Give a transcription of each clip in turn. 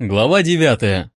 Глава 9.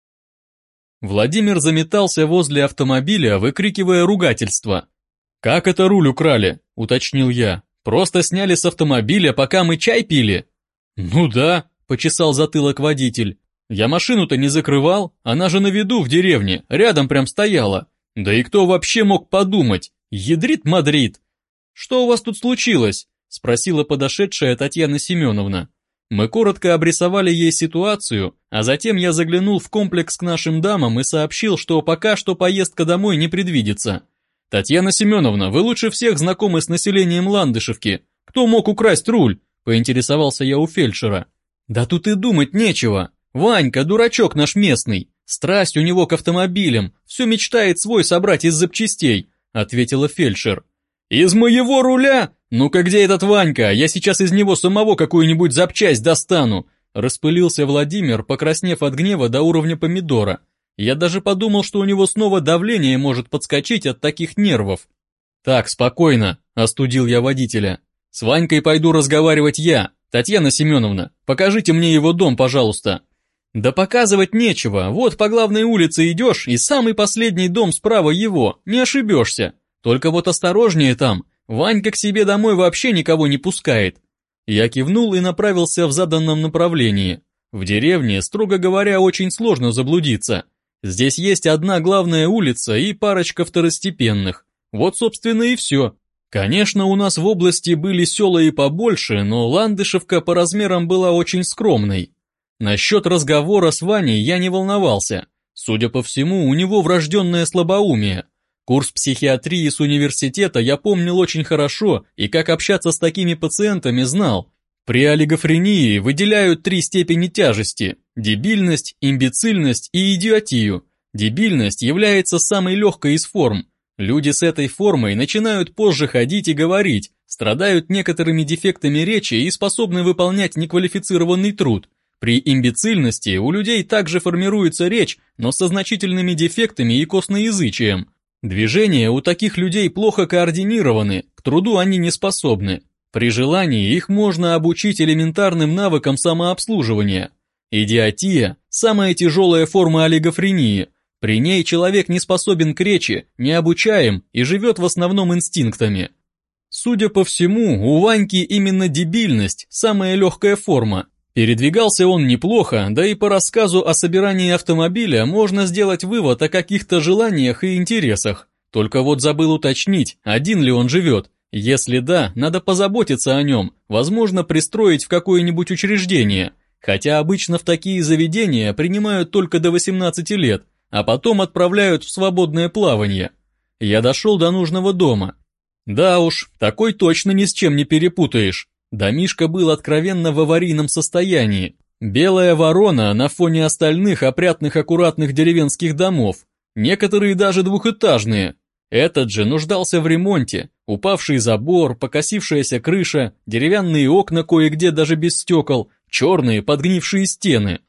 Владимир заметался возле автомобиля, выкрикивая ругательства. «Как это руль украли?» – уточнил я. «Просто сняли с автомобиля, пока мы чай пили?» «Ну да», – почесал затылок водитель. «Я машину-то не закрывал, она же на виду в деревне, рядом прям стояла. Да и кто вообще мог подумать? Ядрит-мадрид!» «Что у вас тут случилось?» – спросила подошедшая Татьяна Семеновна. Мы коротко обрисовали ей ситуацию, а затем я заглянул в комплекс к нашим дамам и сообщил, что пока что поездка домой не предвидится. «Татьяна Семеновна, вы лучше всех знакомы с населением Ландышевки. Кто мог украсть руль?» – поинтересовался я у фельдшера. «Да тут и думать нечего. Ванька, дурачок наш местный. Страсть у него к автомобилям, все мечтает свой собрать из запчастей», – ответила фельдшер. «Из моего руля? Ну-ка где этот Ванька? Я сейчас из него самого какую-нибудь запчасть достану!» Распылился Владимир, покраснев от гнева до уровня помидора. Я даже подумал, что у него снова давление может подскочить от таких нервов. «Так, спокойно», – остудил я водителя. «С Ванькой пойду разговаривать я. Татьяна Семеновна, покажите мне его дом, пожалуйста». «Да показывать нечего, вот по главной улице идешь, и самый последний дом справа его, не ошибешься. Только вот осторожнее там, Ванька к себе домой вообще никого не пускает». Я кивнул и направился в заданном направлении. В деревне, строго говоря, очень сложно заблудиться. Здесь есть одна главная улица и парочка второстепенных. Вот, собственно, и все. Конечно, у нас в области были села и побольше, но Ландышевка по размерам была очень скромной. Насчет разговора с Ваней я не волновался. Судя по всему, у него врожденное слабоумие. Курс психиатрии с университета я помнил очень хорошо и как общаться с такими пациентами знал. При олигофрении выделяют 3 степени тяжести – дебильность, имбецильность и идиотию. Дебильность является самой легкой из форм. Люди с этой формой начинают позже ходить и говорить, страдают некоторыми дефектами речи и способны выполнять неквалифицированный труд. При имбецильности у людей также формируется речь, но со значительными дефектами и косноязычием. Движения у таких людей плохо координированы, к труду они не способны. При желании их можно обучить элементарным навыкам самообслуживания. Идиотия – самая тяжелая форма олигофрении. При ней человек не способен к речи, не обучаем и живет в основном инстинктами. Судя по всему, у Ваньки именно дебильность – самая легкая форма. Передвигался он неплохо, да и по рассказу о собирании автомобиля можно сделать вывод о каких-то желаниях и интересах. Только вот забыл уточнить, один ли он живет. Если да, надо позаботиться о нем, возможно, пристроить в какое-нибудь учреждение. Хотя обычно в такие заведения принимают только до 18 лет, а потом отправляют в свободное плавание. Я дошел до нужного дома. Да уж, такой точно ни с чем не перепутаешь. Домишко был откровенно в аварийном состоянии. Белая ворона на фоне остальных опрятных аккуратных деревенских домов. Некоторые даже двухэтажные. Этот же нуждался в ремонте. Упавший забор, покосившаяся крыша, деревянные окна кое-где даже без стекол, черные подгнившие стены.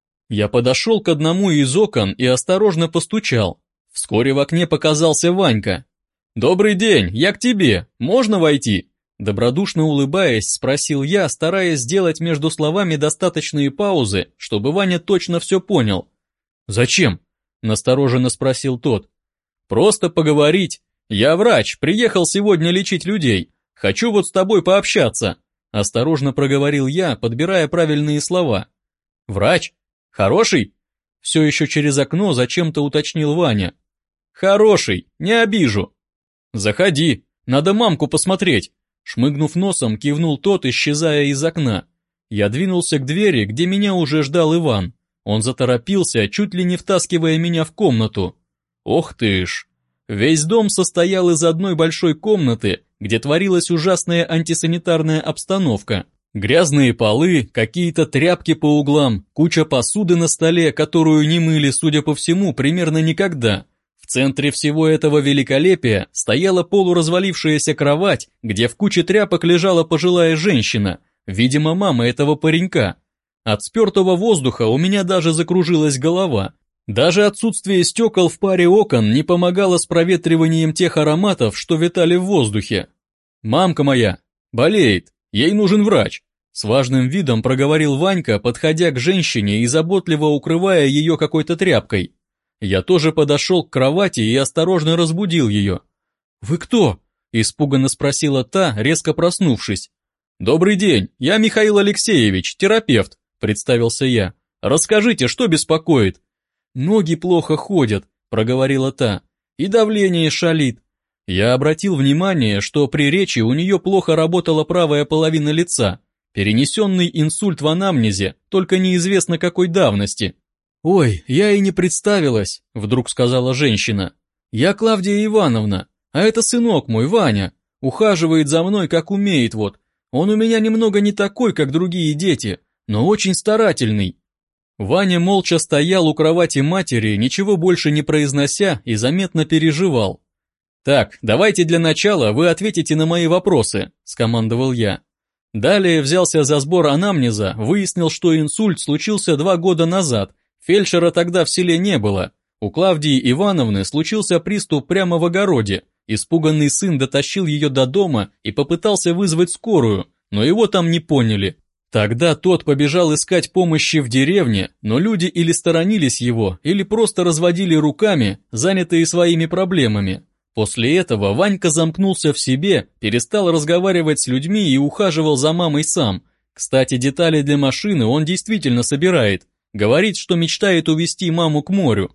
Я подошел к одному из окон и осторожно постучал. Вскоре в окне показался Ванька. «Добрый день, я к тебе, можно войти?» Добродушно улыбаясь, спросил я, стараясь сделать между словами достаточные паузы, чтобы Ваня точно все понял. «Зачем?» – настороженно спросил тот. «Просто поговорить. Я врач, приехал сегодня лечить людей. Хочу вот с тобой пообщаться», – осторожно проговорил я, подбирая правильные слова. «Врач? Хороший?» – все еще через окно зачем-то уточнил Ваня. «Хороший, не обижу». «Заходи, надо мамку посмотреть». Шмыгнув носом, кивнул тот, исчезая из окна. Я двинулся к двери, где меня уже ждал Иван. Он заторопился, чуть ли не втаскивая меня в комнату. Ох ты ж! Весь дом состоял из одной большой комнаты, где творилась ужасная антисанитарная обстановка. Грязные полы, какие-то тряпки по углам, куча посуды на столе, которую не мыли, судя по всему, примерно никогда. В центре всего этого великолепия стояла полуразвалившаяся кровать, где в куче тряпок лежала пожилая женщина, видимо, мама этого паренька. От спертого воздуха у меня даже закружилась голова. Даже отсутствие стекол в паре окон не помогало с проветриванием тех ароматов, что витали в воздухе. «Мамка моя болеет, ей нужен врач», С важным видом проговорил Ванька, подходя к женщине и заботливо укрывая ее какой-то тряпкой. Я тоже подошел к кровати и осторожно разбудил ее. «Вы кто?» – испуганно спросила та, резко проснувшись. «Добрый день, я Михаил Алексеевич, терапевт», – представился я. «Расскажите, что беспокоит?» «Ноги плохо ходят», – проговорила та, – «и давление шалит». Я обратил внимание, что при речи у нее плохо работала правая половина лица. Перенесенный инсульт в анамнезе, только неизвестно какой давности. «Ой, я и не представилась», — вдруг сказала женщина. «Я Клавдия Ивановна, а это сынок мой, Ваня. Ухаживает за мной, как умеет вот. Он у меня немного не такой, как другие дети, но очень старательный». Ваня молча стоял у кровати матери, ничего больше не произнося и заметно переживал. «Так, давайте для начала вы ответите на мои вопросы», — скомандовал я. Далее взялся за сбор анамнеза, выяснил, что инсульт случился 2 года назад, фельдшера тогда в селе не было. У Клавдии Ивановны случился приступ прямо в огороде, испуганный сын дотащил ее до дома и попытался вызвать скорую, но его там не поняли. Тогда тот побежал искать помощи в деревне, но люди или сторонились его, или просто разводили руками, занятые своими проблемами. После этого Ванька замкнулся в себе, перестал разговаривать с людьми и ухаживал за мамой сам. Кстати, детали для машины он действительно собирает. Говорит, что мечтает увезти маму к морю.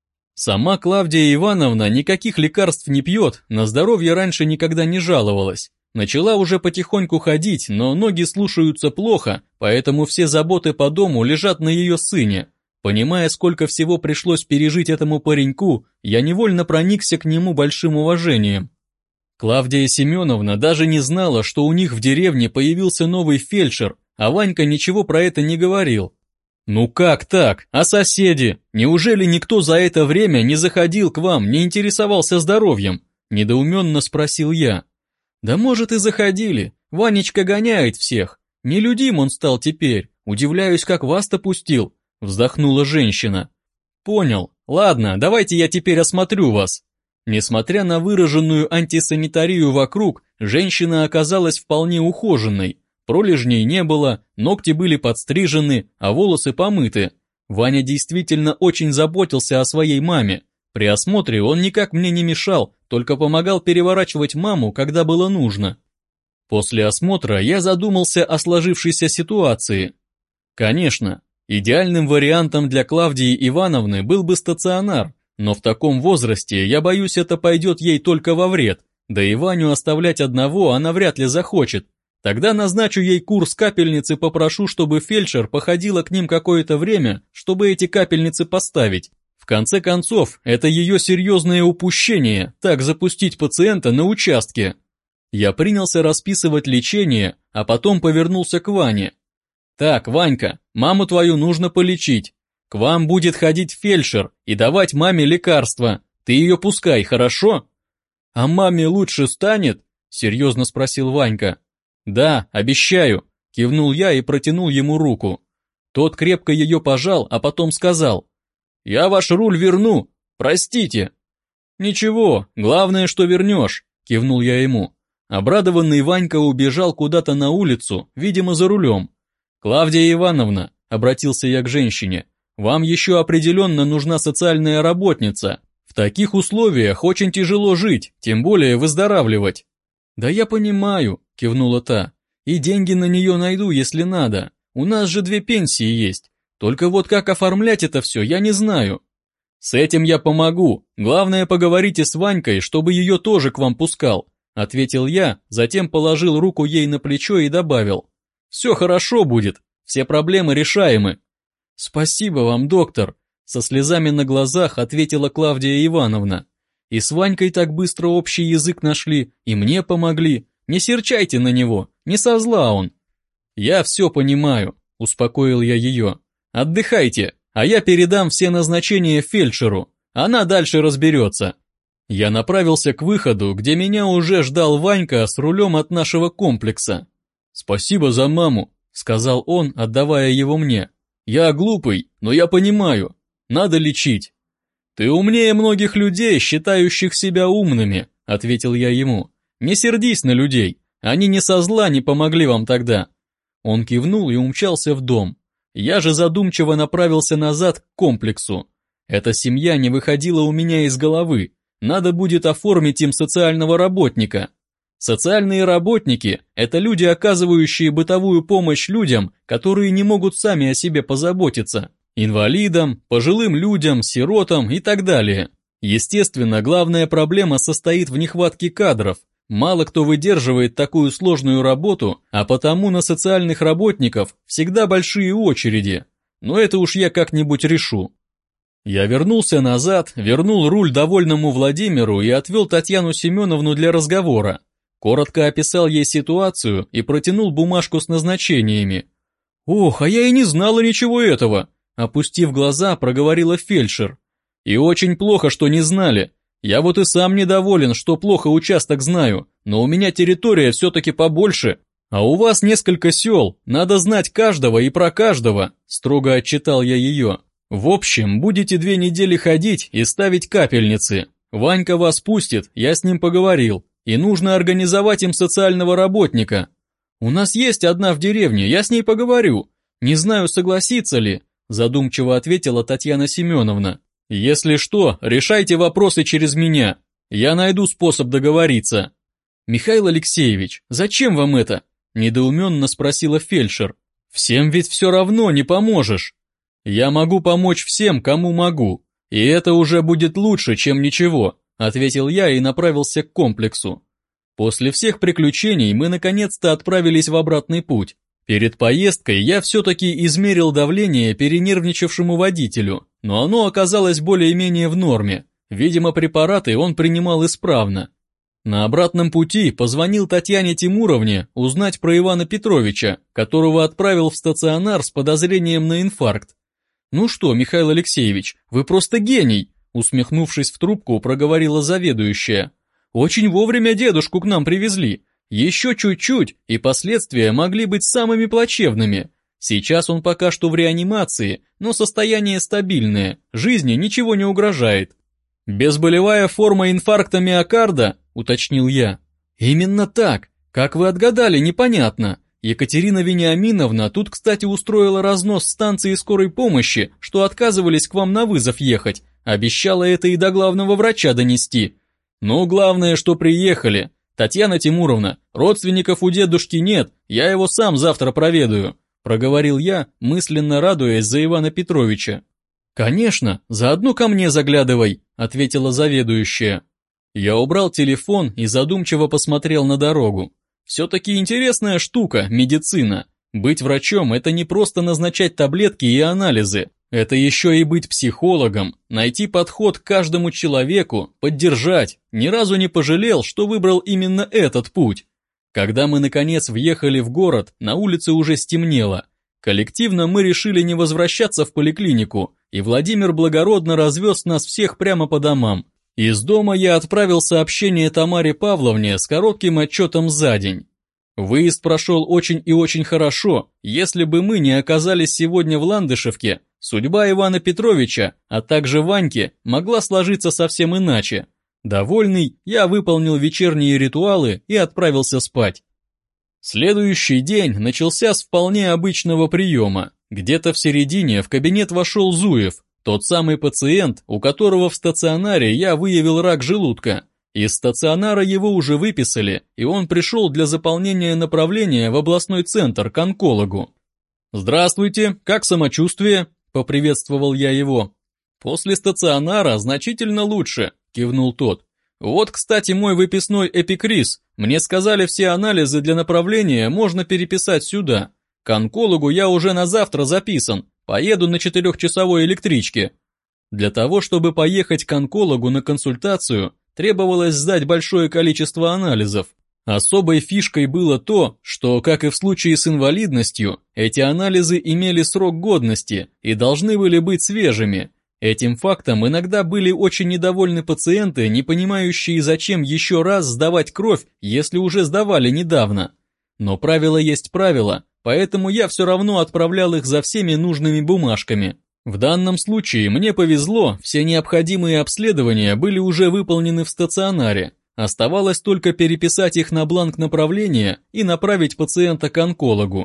Сама Клавдия Ивановна никаких лекарств не пьет, на здоровье раньше никогда не жаловалась. Начала уже потихоньку ходить, но ноги слушаются плохо, поэтому все заботы по дому лежат на ее сыне. Понимая, сколько всего пришлось пережить этому пареньку, я невольно проникся к нему большим уважением. Клавдия Семеновна даже не знала, что у них в деревне появился новый фельдшер, а Ванька ничего про это не говорил. «Ну как так? А соседи? Неужели никто за это время не заходил к вам, не интересовался здоровьем?» – недоуменно спросил я. «Да может и заходили, Ванечка гоняет всех. Нелюдим он стал теперь, удивляюсь, как вас-то пустил», – вздохнула женщина. «Понял, ладно, давайте я теперь осмотрю вас». Несмотря на выраженную антисанитарию вокруг, женщина оказалась вполне ухоженной. Пролежней не было, ногти были подстрижены, а волосы помыты. Ваня действительно очень заботился о своей маме. При осмотре он никак мне не мешал, только помогал переворачивать маму, когда было нужно. После осмотра я задумался о сложившейся ситуации. Конечно, идеальным вариантом для Клавдии Ивановны был бы стационар, но в таком возрасте, я боюсь, это пойдет ей только во вред, да и Ваню оставлять одного она вряд ли захочет. Тогда назначу ей курс капельниц и попрошу, чтобы фельдшер походила к ним какое-то время, чтобы эти капельницы поставить. В конце концов, это ее серьезное упущение, так запустить пациента на участке. Я принялся расписывать лечение, а потом повернулся к Ване. «Так, Ванька, маму твою нужно полечить. К вам будет ходить фельдшер и давать маме лекарства. Ты ее пускай, хорошо?» «А маме лучше станет?» – серьезно спросил Ванька. «Да, обещаю», – кивнул я и протянул ему руку. Тот крепко ее пожал, а потом сказал: «Я ваш руль верну, простите». «Ничего, главное, что вернешь», – кивнул я ему. Обрадованный Ванька убежал куда-то на улицу, видимо, за рулем. «Клавдия Ивановна», – обратился я к женщине, – «вам еще определенно нужна социальная работница. В таких условиях очень тяжело жить, тем более выздоравливать». «Да я понимаю», – кивнула та, – «и деньги на нее найду, если надо. У нас же 2 пенсии есть. Только вот как оформлять это все, я не знаю». «С этим я помогу. Главное, поговорите с Ванькой, чтобы ее тоже к вам пускал», – ответил я, затем положил руку ей на плечо и добавил: «Все хорошо будет, все проблемы решаемы». «Спасибо вам, доктор», – со слезами на глазах ответила Клавдия Ивановна. «И с Ванькой так быстро общий язык нашли, и мне помогли. Не серчайте на него, не со зла он». «Я все понимаю», – успокоил я ее. «Отдыхайте, а я передам все назначения фельдшеру, она дальше разберется». Я направился к выходу, где меня уже ждал Ванька с рулем от нашего комплекса. «Спасибо за маму», – сказал он, отдавая его мне. «Я глупый, но я понимаю, надо лечить». «Ты умнее многих людей, считающих себя умными», – ответил я ему. «Не сердись на людей, они не со зла не помогли вам тогда. Он кивнул и умчался в дом. Я же задумчиво направился назад к комплексу. Эта семья не выходила у меня из головы. Надо будет оформить им социального работника. Социальные работники – это люди, оказывающие бытовую помощь людям, которые не могут сами о себе позаботиться. Инвалидам, пожилым людям, сиротам и так далее. Естественно, главная проблема состоит в нехватке кадров. Мало кто выдерживает такую сложную работу, а потому на социальных работников всегда большие очереди. Но это уж я как-нибудь решу. Я вернулся назад, вернул руль довольному Владимиру и отвел Татьяну Семеновну для разговора. Коротко описал ей ситуацию и протянул бумажку с назначениями. «Ох, а я и не знала ничего этого!» Опустив глаза, проговорила фельдшер. «И очень плохо, что не знали. Я вот и сам недоволен, что плохо участок знаю, но у меня территория все-таки побольше. А у вас несколько сел, надо знать каждого и про каждого», строго отчитал я ее. «В общем, будете 2 недели ходить и ставить капельницы. Ванька вас пустит, я с ним поговорил. И нужно организовать им социального работника. У нас есть одна в деревне, я с ней поговорю. Не знаю, согласится ли», задумчиво ответила Татьяна Семеновна. «Если что, решайте вопросы через меня. Я найду способ договориться». «Михаил Алексеевич, зачем вам это?» недоуменно спросила фельдшер. «Всем ведь все равно не поможешь». «Я могу помочь всем, кому могу, и это уже будет лучше, чем ничего», ответил я и направился к комплексу. После всех приключений мы наконец-то отправились в обратный путь. Перед поездкой я все-таки измерил давление перенервничавшему водителю, но оно оказалось более-менее в норме. Видимо, препараты он принимал исправно. На обратном пути позвонил Татьяне Тимуровне узнать про Ивана Петровича, которого отправил в стационар с подозрением на инфаркт. «Ну что, Михаил Алексеевич, вы просто гений!» усмехнувшись в трубку, проговорила заведующая. «Очень вовремя дедушку к нам привезли. Еще чуть-чуть, и последствия могли быть самыми плачевными. Сейчас он пока что в реанимации, но состояние стабильное, жизни ничего не угрожает». «Безболевая форма инфаркта миокарда?» – уточнил я. «Именно так. Как вы отгадали, непонятно. Екатерина Вениаминовна тут, кстати, устроила разнос станции скорой помощи, что отказывались к вам на вызов ехать. Обещала это и до главного врача донести. Ну, главное, что приехали. Татьяна Тимуровна, родственников у дедушки нет, я его сам завтра проведаю», проговорил я, мысленно радуясь за Ивана Петровича. «Конечно, заодно ко мне заглядывай», ответила заведующая. Я убрал телефон и задумчиво посмотрел на дорогу. Все-таки интересная штука, медицина. Быть врачом – это не просто назначать таблетки и анализы. Это еще и быть психологом, найти подход к каждому человеку, поддержать. Ни разу не пожалел, что выбрал именно этот путь. Когда мы наконец въехали в город, на улице уже стемнело. Коллективно мы решили не возвращаться в поликлинику, и Владимир благородно развез нас всех прямо по домам. Из дома я отправил сообщение Тамаре Павловне с коротким отчетом за день. Выезд прошел очень и очень хорошо. Если бы мы не оказались сегодня в Ландышевке, судьба Ивана Петровича, а также Ваньки, могла сложиться совсем иначе. Довольный, я выполнил вечерние ритуалы и отправился спать. Следующий день начался с вполне обычного приема. Где-то в середине в кабинет вошел Зуев, тот самый пациент, у которого в стационаре я выявил рак желудка. Из стационара его уже выписали, и он пришел для заполнения направления в областной центр к онкологу. «Здравствуйте, как самочувствие?» – поприветствовал я его. «После стационара значительно лучше», – кивнул тот. «Вот, кстати, мой выписной эпикриз. Мне сказали, все анализы для направления можно переписать сюда. К онкологу я уже на завтра записан, поеду на 4-часовой электричке». Для того, чтобы поехать к онкологу на консультацию, требовалось сдать большое количество анализов. Особой фишкой было то, что, как и в случае с инвалидностью, эти анализы имели срок годности и должны были быть свежими. Этим фактом иногда были очень недовольны пациенты, не понимающие, зачем еще раз сдавать кровь, если уже сдавали недавно. Но правило есть правило, поэтому я все равно отправлял их за всеми нужными бумажками. В данном случае мне повезло, все необходимые обследования были уже выполнены в стационаре. Оставалось только переписать их на бланк направления и направить пациента к онкологу.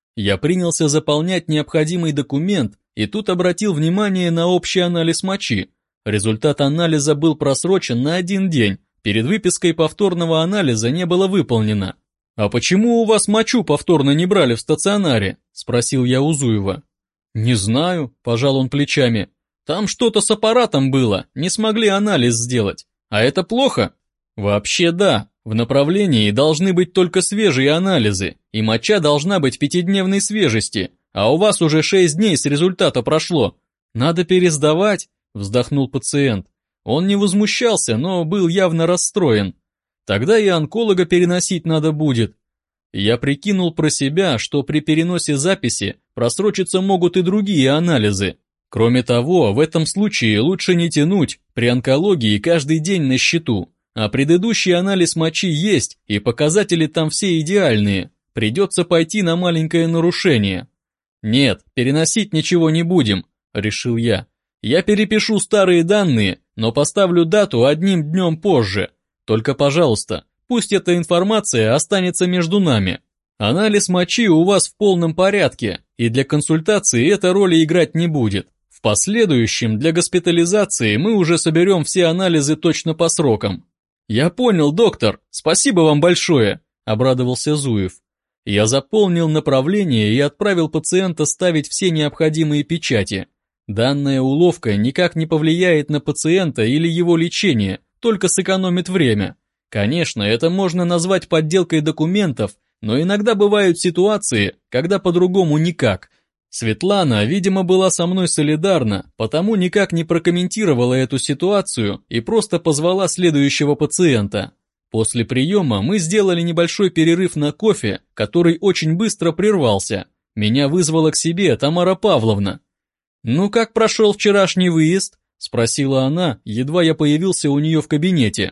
Я принялся заполнять необходимый документ и тут обратил внимание на общий анализ мочи. Результат анализа был просрочен на 1 день, перед выпиской повторного анализа не было выполнено. «А почему у вас мочу повторно не брали в стационаре?» – спросил я у Зуева. «Не знаю», – пожал он плечами. «Там что-то с аппаратом было, не смогли анализ сделать. А это плохо?» «Вообще да, в направлении должны быть только свежие анализы, и моча должна быть 5-дневной свежести, а у вас уже 6 дней с результата прошло. Надо пересдавать», – вздохнул пациент. Он не возмущался, но был явно расстроен. «Тогда и онколога переносить надо будет». Я прикинул про себя, что при переносе записи просрочиться могут и другие анализы. Кроме того, в этом случае лучше не тянуть, при онкологии каждый день на счету. А предыдущий анализ мочи есть, и показатели там все идеальные. Придется пойти на маленькое нарушение. «Нет, переносить ничего не будем», – решил я. «Я перепишу старые данные, но поставлю дату 1 днем позже. Только, пожалуйста, пусть эта информация останется между нами. Анализ мочи у вас в полном порядке, и для консультации эта роли играть не будет. В последующем для госпитализации мы уже соберем все анализы точно по срокам». «Я понял, доктор, спасибо вам большое», – обрадовался Зуев. Я заполнил направление и отправил пациента ставить все необходимые печати. Данная уловка никак не повлияет на пациента или его лечение, только сэкономит время. Конечно, это можно назвать подделкой документов, но иногда бывают ситуации, когда по-другому никак. Светлана, видимо, была со мной солидарна, потому никак не прокомментировала эту ситуацию и просто позвала следующего пациента. После приема мы сделали небольшой перерыв на кофе, который очень быстро прервался. Меня вызвала к себе Тамара Павловна. «Ну как прошел вчерашний выезд?» – спросила она, едва я появился у нее в кабинете.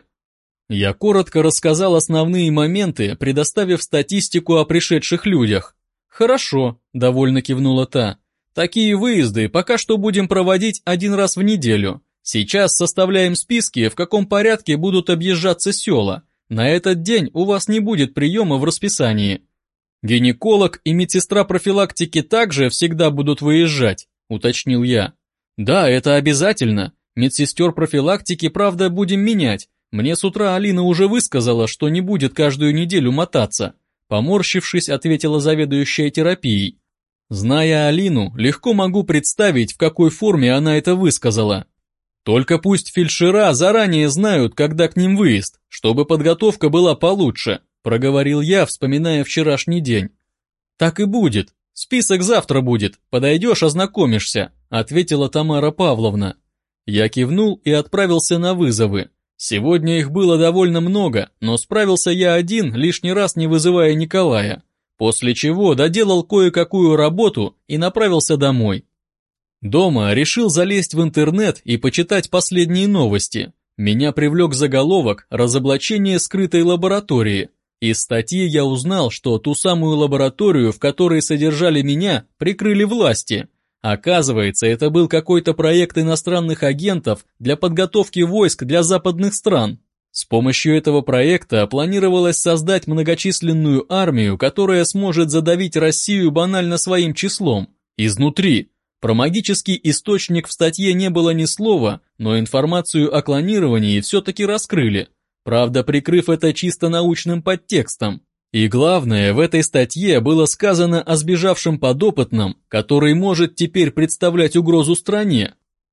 Я коротко рассказал основные моменты, предоставив статистику о пришедших людях. «Хорошо», – довольно кивнула та. «Такие выезды пока что будем проводить 1 раз в неделю. Сейчас составляем списки, в каком порядке будут объезжаться села. На этот день у вас не будет приема в расписании. Гинеколог и медсестра профилактики также всегда будут выезжать», – уточнил я. «Да, это обязательно. Медсестер профилактики, правда, будем менять. Мне с утра Алина уже высказала, что не будет каждую неделю мотаться». Поморщившись, ответила заведующая терапией. Зная Алину, легко могу представить, в какой форме она это высказала. «Только пусть фельдшера заранее знают, когда к ним выезд, чтобы подготовка была получше», – проговорил я, вспоминая вчерашний день. «Так и будет. Список завтра будет, подойдешь, ознакомишься», – ответила Тамара Павловна. Я кивнул и отправился на вызовы. Сегодня их было довольно много, но справился я один, лишний раз не вызывая Николая, после чего доделал кое-какую работу и направился домой. Дома решил залезть в интернет и почитать последние новости. Меня привлек заголовок «Разоблачение скрытой лаборатории». Из статьи я узнал, что ту самую лабораторию, в которой содержали меня, прикрыли власти. Оказывается, это был какой-то проект иностранных агентов для подготовки войск для западных стран. С помощью этого проекта планировалось создать многочисленную армию, которая сможет задавить Россию банально своим числом, изнутри. Про магический источник в статье не было ни слова, но информацию о клонировании все-таки раскрыли, правда, прикрыв это чисто научным подтекстом. И главное, в этой статье было сказано о сбежавшем подопытном, который может теперь представлять угрозу стране.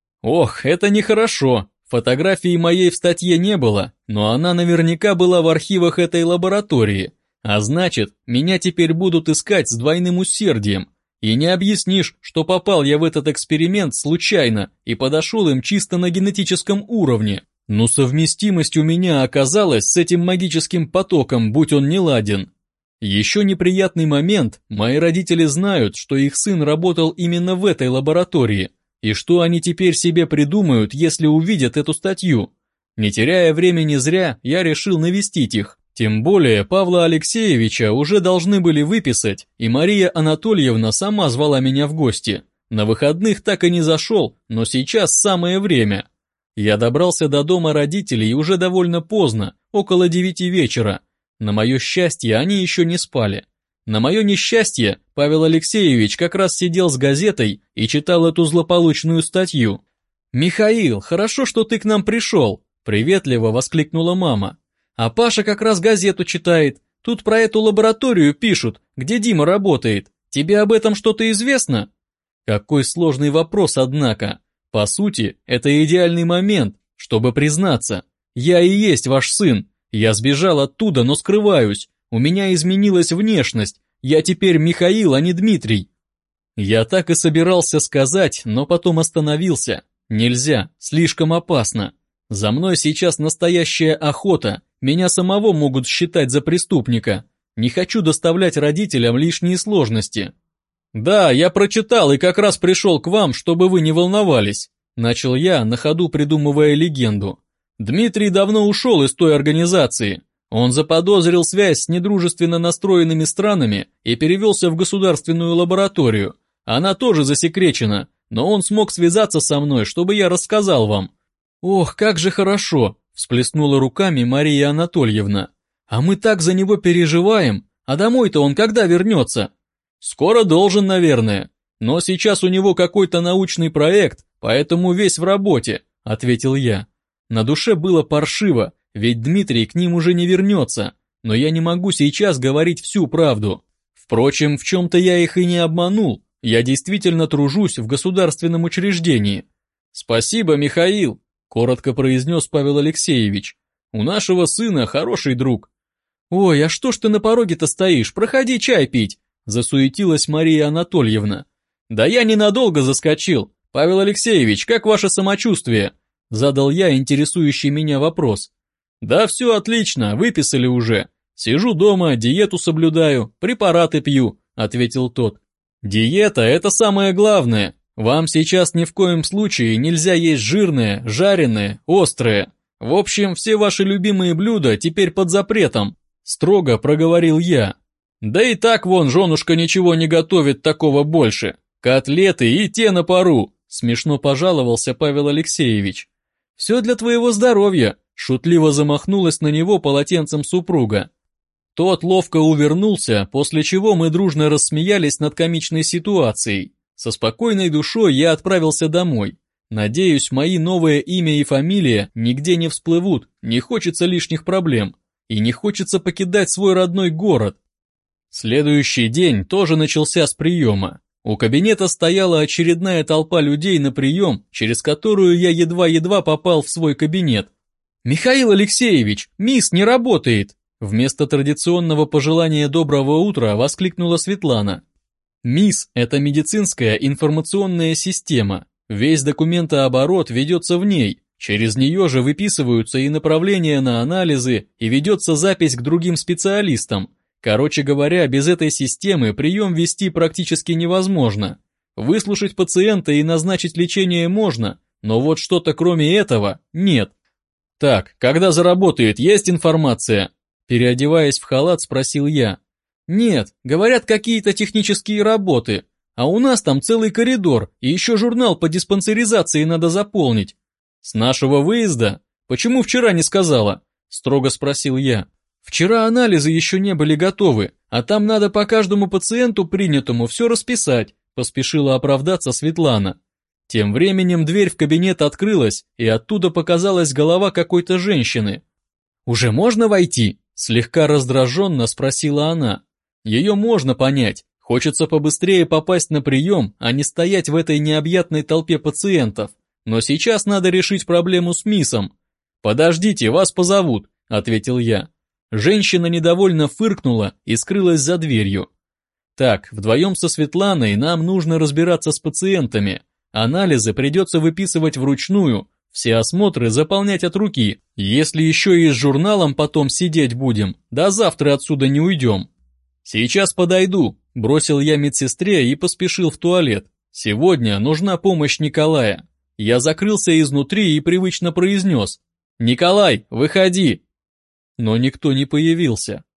Ох, это нехорошо. Фотографии моей в статье не было, но она наверняка была в архивах этой лаборатории. А значит, меня теперь будут искать с двойным усердием. И не объяснишь, что попал я в этот эксперимент случайно и подошел им чисто на генетическом уровне. Но совместимость у меня оказалась с этим магическим потоком, будь он неладен. Еще неприятный момент, мои родители знают, что их сын работал именно в этой лаборатории, и что они теперь себе придумают, если увидят эту статью. Не теряя времени зря, я решил навестить их. Тем более Павла Алексеевича уже должны были выписать, и Мария Анатольевна сама звала меня в гости. На выходных так и не зашел, но сейчас самое время. Я добрался до дома родителей уже довольно поздно, около 9 вечера. На мое счастье, они еще не спали. На мое несчастье, Павел Алексеевич как раз сидел с газетой и читал эту злополучную статью. «Михаил, хорошо, что ты к нам пришел», — приветливо воскликнула мама. «А Паша как раз газету читает. Тут про эту лабораторию пишут, где Дима работает. Тебе об этом что-то известно?» Какой сложный вопрос, однако. По сути, это идеальный момент, чтобы признаться. Я и есть ваш сын. Я сбежал оттуда, но скрываюсь. У меня изменилась внешность. Я теперь Михаил, а не Дмитрий. Я так и собирался сказать, но потом остановился. Нельзя, слишком опасно. За мной сейчас настоящая охота. Меня самого могут считать за преступника. Не хочу доставлять родителям лишние сложности. «Да, я прочитал и как раз пришел к вам, чтобы вы не волновались», начал я, на ходу придумывая легенду. Дмитрий давно ушел из той организации. Он заподозрил связь с недружественно настроенными странами и перевелся в государственную лабораторию. Она тоже засекречена, но он смог связаться со мной, чтобы я рассказал вам. «Ох, как же хорошо!» – всплеснула руками Мария Анатольевна. «А мы так за него переживаем, а домой-то он когда вернется?» «Скоро должен, наверное, но сейчас у него какой-то научный проект, поэтому весь в работе», – ответил я. На душе было паршиво, ведь Дмитрий к ним уже не вернется, но я не могу сейчас говорить всю правду. Впрочем, в чем-то я их и не обманул, я действительно тружусь в государственном учреждении. «Спасибо, Михаил», – коротко произнес Павел Алексеевич. «У нашего сына хороший друг». «Ой, а что ж ты на пороге-то стоишь? Проходи чай пить», – засуетилась Мария Анатольевна. «Да я ненадолго заскочил. Павел Алексеевич, как ваше самочувствие?» – задал я интересующий меня вопрос. «Да все отлично, выписали уже. Сижу дома, диету соблюдаю, препараты пью», – ответил тот. «Диета – это самое главное. Вам сейчас ни в коем случае нельзя есть жирное, жареное, острое. В общем, все ваши любимые блюда теперь под запретом», – строго проговорил я. «Да и так вон женушка ничего не готовит такого больше. Котлеты и те на пару», – смешно пожаловался Павел Алексеевич. «Все для твоего здоровья», – шутливо замахнулась на него полотенцем супруга. Тот ловко увернулся, после чего мы дружно рассмеялись над комичной ситуацией. Со спокойной душой я отправился домой. Надеюсь, мои новое имя и фамилия нигде не всплывут, не хочется лишних проблем. И не хочется покидать свой родной город. Следующий день тоже начался с приема. У кабинета стояла очередная толпа людей на прием, через которую я едва-едва попал в свой кабинет. «Михаил Алексеевич, МИС не работает!» Вместо традиционного пожелания доброго утра воскликнула Светлана. МИС – это медицинская информационная система. Весь документооборот ведется в ней. Через нее же выписываются и направления на анализы, и ведется запись к другим специалистам. Короче говоря, без этой системы прием вести практически невозможно. Выслушать пациента и назначить лечение можно, но вот что-то кроме этого нет. «Так, когда заработает, есть информация?» Переодеваясь в халат, спросил я. «Нет, говорят, какие-то технические работы, а у нас там целый коридор, и еще журнал по диспансеризации надо заполнить». «С нашего выезда? Почему вчера не сказала?» Строго спросил я. «Вчера анализы еще не были готовы, а там надо по каждому пациенту принятому все расписать», поспешила оправдаться Светлана. Тем временем дверь в кабинет открылась, и оттуда показалась голова какой-то женщины. «Уже можно войти?» Слегка раздраженно спросила она. Ее можно понять, хочется побыстрее попасть на прием, а не стоять в этой необъятной толпе пациентов. Но сейчас надо решить проблему с МИСом. «Подождите, вас позовут», — ответил я. Женщина недовольно фыркнула и скрылась за дверью. «Так, вдвоем со Светланой нам нужно разбираться с пациентами. Анализы придется выписывать вручную, все осмотры заполнять от руки. Если еще и с журналом потом сидеть будем, до завтра отсюда не уйдем». «Сейчас подойду», — бросил я медсестре и поспешил в туалет. «Сегодня нужна помощь Николая». Я закрылся изнутри и привычно произнес: «Николай, выходи!» Но никто не появился.